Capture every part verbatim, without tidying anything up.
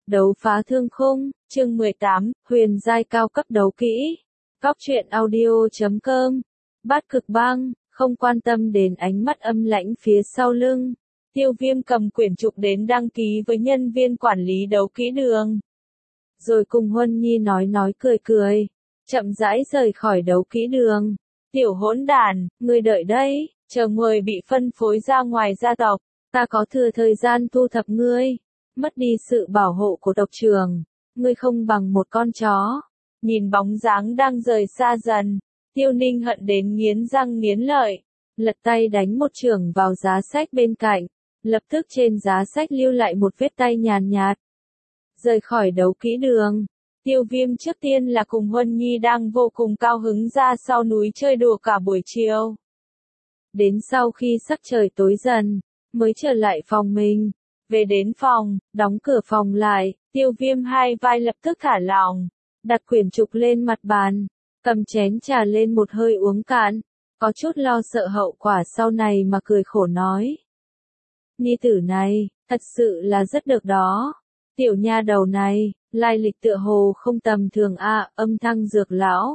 Đấu phá thương khung, chương mười tám, huyền giai cao cấp đấu kỹ. Góc truyện audio chấm com. Bát cực băng, không quan tâm đến ánh mắt âm lãnh phía sau lưng. Tiêu Viêm cầm quyển trục đến đăng ký với nhân viên quản lý đấu kỹ đường. Rồi cùng Huân Nhi nói nói cười cười. Chậm rãi rời khỏi đấu kỹ đường. Tiểu hỗn đản, ngươi đợi đấy, chờ người bị phân phối ra ngoài gia tộc. Ta có thừa thời gian thu thập ngươi. Mất đi sự bảo hộ của tộc trưởng, ngươi không bằng một con chó. Nhìn bóng dáng đang rời xa dần, Tiêu Ninh hận đến nghiến răng nghiến lợi, lật tay đánh một chưởng vào giá sách bên cạnh, lập tức trên giá sách lưu lại một vết tay nhàn nhạt. Rời khỏi đấu kỹ đường, Tiêu Viêm trước tiên là cùng Huân Nhi đang vô cùng cao hứng ra sau núi chơi đùa cả buổi chiều. Đến sau khi sắc trời tối dần, mới trở lại phòng mình. Về đến phòng, đóng cửa phòng lại, Tiêu Viêm hai vai lập tức thả lỏng, đặt quyển trục lên mặt bàn, cầm chén trà lên một hơi uống cạn, có chút lo sợ hậu quả sau này mà cười khổ nói. Nhi tử này, thật sự là rất được đó. Tiểu nha đầu này, lai lịch tựa hồ không tầm thường a, âm thanh Dược lão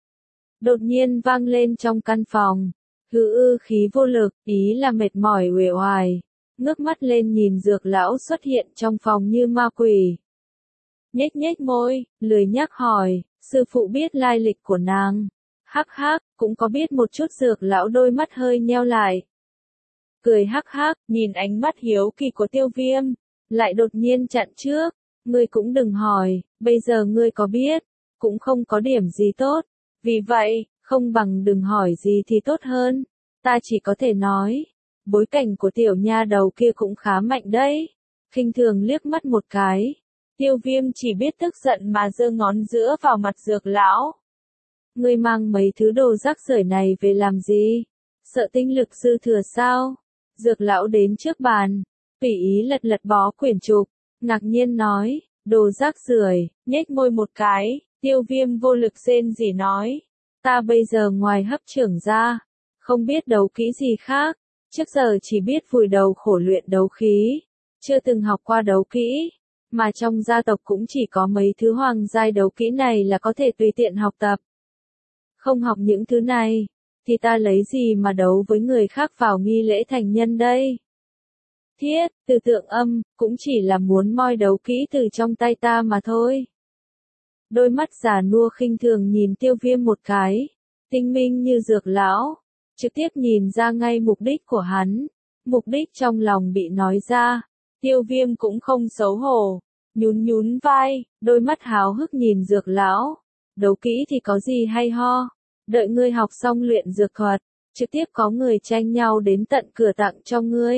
đột nhiên vang lên trong căn phòng. Hư ư khí vô lực, ý là mệt mỏi uể oải. Ngước mắt lên nhìn Dược lão xuất hiện trong phòng như ma quỷ. Nhếch nhếch môi, lười nhắc hỏi, sư phụ biết lai lịch của nàng. Hắc hắc, cũng có biết một chút. Dược lão đôi mắt hơi nheo lại. Cười hắc hắc, nhìn ánh mắt hiếu kỳ của Tiêu Viêm, lại đột nhiên chặn trước. Ngươi cũng đừng hỏi, bây giờ ngươi có biết, cũng không có điểm gì tốt. Vì vậy, không bằng đừng hỏi gì thì tốt hơn. Ta chỉ có thể nói. Bối cảnh của tiểu nha đầu kia cũng khá mạnh đấy. Khinh thường liếc mắt một cái. Tiêu Viêm chỉ biết tức giận mà giơ ngón giữa vào mặt Dược lão. Ngươi mang mấy thứ đồ rác rưởi này về làm gì? Sợ tinh lực dư thừa sao? Dược lão đến trước bàn, tùy ý lật lật bó quyển trục, ngạc nhiên nói, đồ rác rưởi. Nhếch môi một cái, Tiêu Viêm vô lực rên rỉ nói. Ta bây giờ ngoài hấp trưởng ra, không biết đấu kỹ gì khác. Trước giờ chỉ biết vùi đầu khổ luyện đấu khí, chưa từng học qua đấu kỹ, mà trong gia tộc cũng chỉ có mấy thứ hoàng giai đấu kỹ này là có thể tùy tiện học tập. Không học những thứ này, thì ta lấy gì mà đấu với người khác vào nghi lễ thành nhân đây? Thiết, từ tượng âm, cũng chỉ là muốn moi đấu kỹ từ trong tay ta mà thôi. Đôi mắt già nua khinh thường nhìn Tiêu Viêm một cái, tinh minh như Dược lão. Trực tiếp nhìn ra ngay mục đích của hắn. Mục đích trong lòng bị nói ra. Tiêu Viêm cũng không xấu hổ. Nhún nhún vai, đôi mắt háo hức nhìn Dược lão. Đấu kỹ thì có gì hay ho. Đợi ngươi học xong luyện dược thuật, trực tiếp có người tranh nhau đến tận cửa tặng cho ngươi.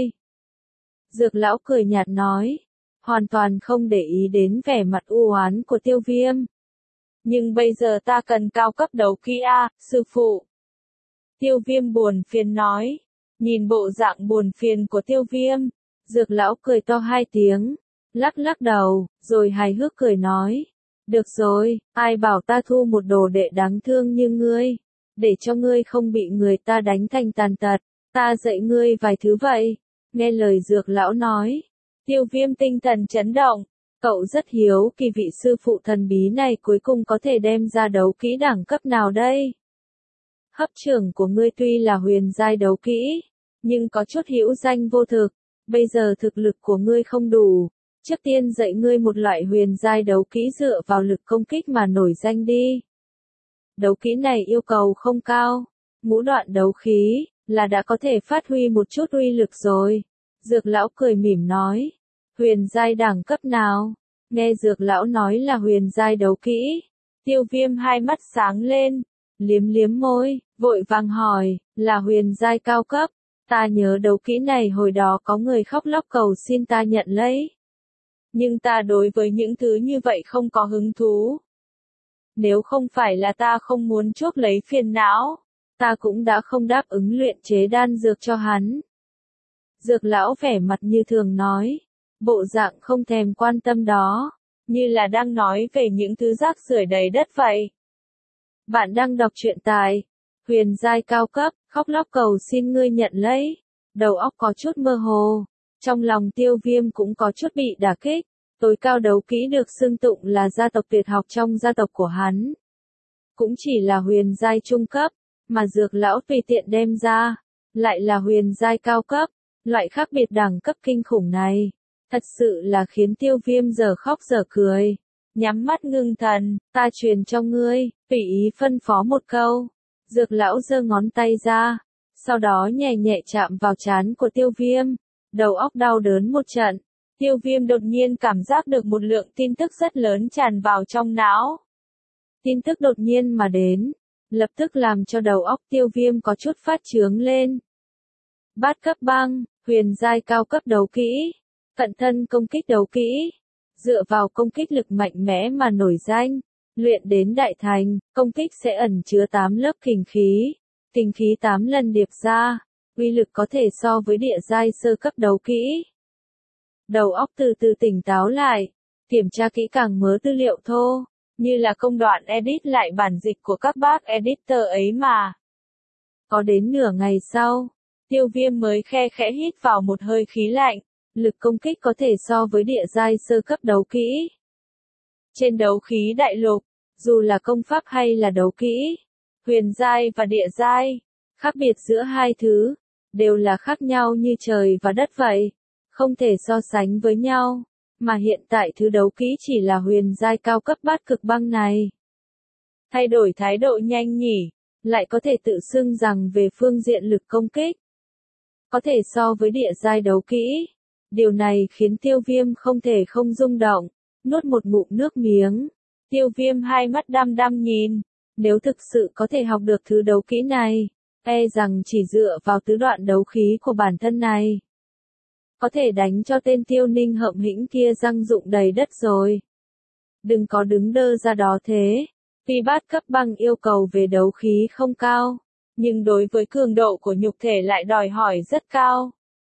Dược lão cười nhạt nói. Hoàn toàn không để ý đến vẻ mặt u oán của Tiêu Viêm. Nhưng bây giờ ta cần cao cấp đấu kỹ a, sư phụ. Tiêu Viêm buồn phiền nói. Nhìn bộ dạng buồn phiền của Tiêu Viêm, Dược lão cười to hai tiếng, lắc lắc đầu, rồi hài hước cười nói. Được rồi, ai bảo ta thu một đồ đệ đáng thương như ngươi, để cho ngươi không bị người ta đánh thành tàn tật, ta dạy ngươi vài thứ vậy. Nghe lời Dược lão nói, Tiêu Viêm tinh thần chấn động, cậu rất hiếu kỳ vị sư phụ thần bí này cuối cùng có thể đem ra đấu kỹ đẳng cấp nào đây? Hấp trưởng của ngươi tuy là huyền giai đấu kỹ, nhưng có chút hữu danh vô thực. Bây giờ thực lực của ngươi không đủ, trước tiên dạy ngươi một loại huyền giai đấu kỹ dựa vào lực công kích mà nổi danh đi. Đấu kỹ này yêu cầu không cao, ngũ đoạn đấu khí là đã có thể phát huy một chút uy lực rồi. Dược lão cười mỉm nói, huyền giai đẳng cấp nào? Nghe Dược lão nói là huyền giai đấu kỹ, Tiêu Viêm hai mắt sáng lên. Liếm liếm môi, vội vàng hỏi, là huyền giai cao cấp. Ta nhớ đấu kỹ này hồi đó có người khóc lóc cầu xin ta nhận lấy. Nhưng ta đối với những thứ như vậy không có hứng thú. Nếu không phải là ta không muốn chuốc lấy phiền não, ta cũng đã không đáp ứng luyện chế đan dược cho hắn. Dược lão vẻ mặt như thường nói, bộ dạng không thèm quan tâm đó, như là đang nói về những thứ rác rưởi đầy đất vậy. Bạn đang đọc truyện tại huyền giai cao cấp, khóc lóc cầu xin ngươi nhận lấy. Đầu óc có chút mơ hồ, trong lòng Tiêu Viêm cũng có chút bị đả kích. Tối cao đấu kỹ được xưng tụng là gia tộc tuyệt học trong gia tộc của hắn. Cũng chỉ là huyền giai trung cấp, mà dược lão tùy tiện đem ra, lại là huyền giai cao cấp, loại khác biệt đẳng cấp kinh khủng này. Thật sự là khiến Tiêu Viêm giờ khóc giờ cười. Nhắm mắt ngưng thần, ta truyền cho ngươi, tùy ý phân phó một câu. Dược lão giơ ngón tay ra, sau đó nhẹ nhẹ chạm vào trán của Tiêu Viêm. Đầu óc đau đớn một trận. Tiêu Viêm đột nhiên cảm giác được một lượng tin tức rất lớn tràn vào trong não. Tin tức đột nhiên mà đến, lập tức làm cho đầu óc Tiêu Viêm có chút phát chướng lên. Bát cấp băng, huyền giai cao cấp đấu kỹ, cận thân công kích đấu kỹ, dựa vào công kích lực mạnh mẽ mà nổi danh, luyện đến đại thành, công kích sẽ ẩn chứa tám lớp kình khí, kình khí tám lần điệp ra, uy lực có thể so với địa giai sơ cấp đấu kỹ. Đầu óc từ từ tỉnh táo lại, kiểm tra kỹ càng mớ tư liệu thô, như là công đoạn edit lại bản dịch của các bác editor ấy mà. Có đến nửa ngày sau, Tiêu Viêm mới khe khẽ hít vào một hơi khí lạnh, lực công kích có thể so với địa giai sơ cấp đấu kỹ. Trên đấu khí đại lục, dù là công pháp hay là đấu kỹ, huyền giai và địa giai, khác biệt giữa hai thứ, đều là khác nhau như trời và đất vậy, không thể so sánh với nhau, mà hiện tại thứ đấu kỹ chỉ là huyền giai cao cấp bát cực băng này. Thay đổi thái độ nhanh nhỉ, lại có thể tự xưng rằng về phương diện lực công kích, có thể so với địa giai đấu kỹ. Điều này khiến Tiêu Viêm không thể không rung động, nuốt một ngụm nước miếng. Tiêu Viêm hai mắt đăm đăm nhìn, nếu thực sự có thể học được thứ đấu kỹ này, e rằng chỉ dựa vào tứ đoạn đấu khí của bản thân này, có thể đánh cho tên Tiêu Ninh Hậm Hĩnh kia răng rụng đầy đất rồi. Đừng có đứng đơ ra đó thế, tuy bát cấp băng yêu cầu về đấu khí không cao, nhưng đối với cường độ của nhục thể lại đòi hỏi rất cao.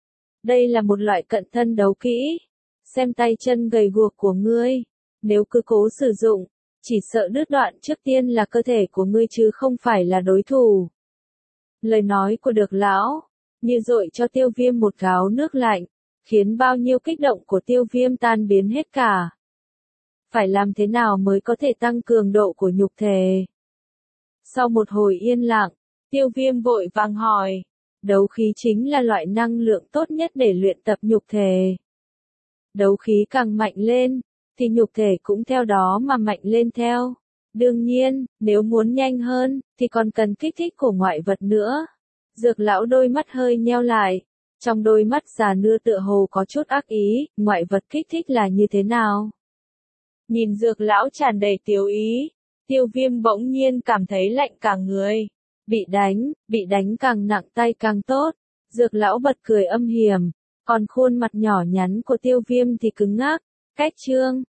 Đây là một loại cận thân đấu kỹ, xem tay chân gầy guộc của ngươi, nếu cứ cố sử dụng, chỉ sợ đứt đoạn trước tiên là cơ thể của ngươi chứ không phải là đối thủ. Lời nói của Dược lão, như dội cho Tiêu Viêm một gáo nước lạnh, khiến bao nhiêu kích động của Tiêu Viêm tan biến hết cả. Phải làm thế nào mới có thể tăng cường độ của nhục thể? Sau một hồi yên lặng, Tiêu Viêm vội vàng hỏi. Đấu khí chính là loại năng lượng tốt nhất để luyện tập nhục thể. Đấu khí càng mạnh lên, thì nhục thể cũng theo đó mà mạnh lên theo. Đương nhiên, nếu muốn nhanh hơn, thì còn cần kích thích của ngoại vật nữa. Dược lão đôi mắt hơi nheo lại. Trong đôi mắt già nua tựa hồ có chút ác ý, ngoại vật kích thích là như thế nào? Nhìn dược lão tràn đầy tiếu ý, Tiêu Viêm bỗng nhiên cảm thấy lạnh cả người. Bị đánh, bị đánh càng nặng tay càng tốt. Dược lão bật cười âm hiểm, còn khuôn mặt nhỏ nhắn của Tiêu Viêm thì cứng ngắc. Cách chương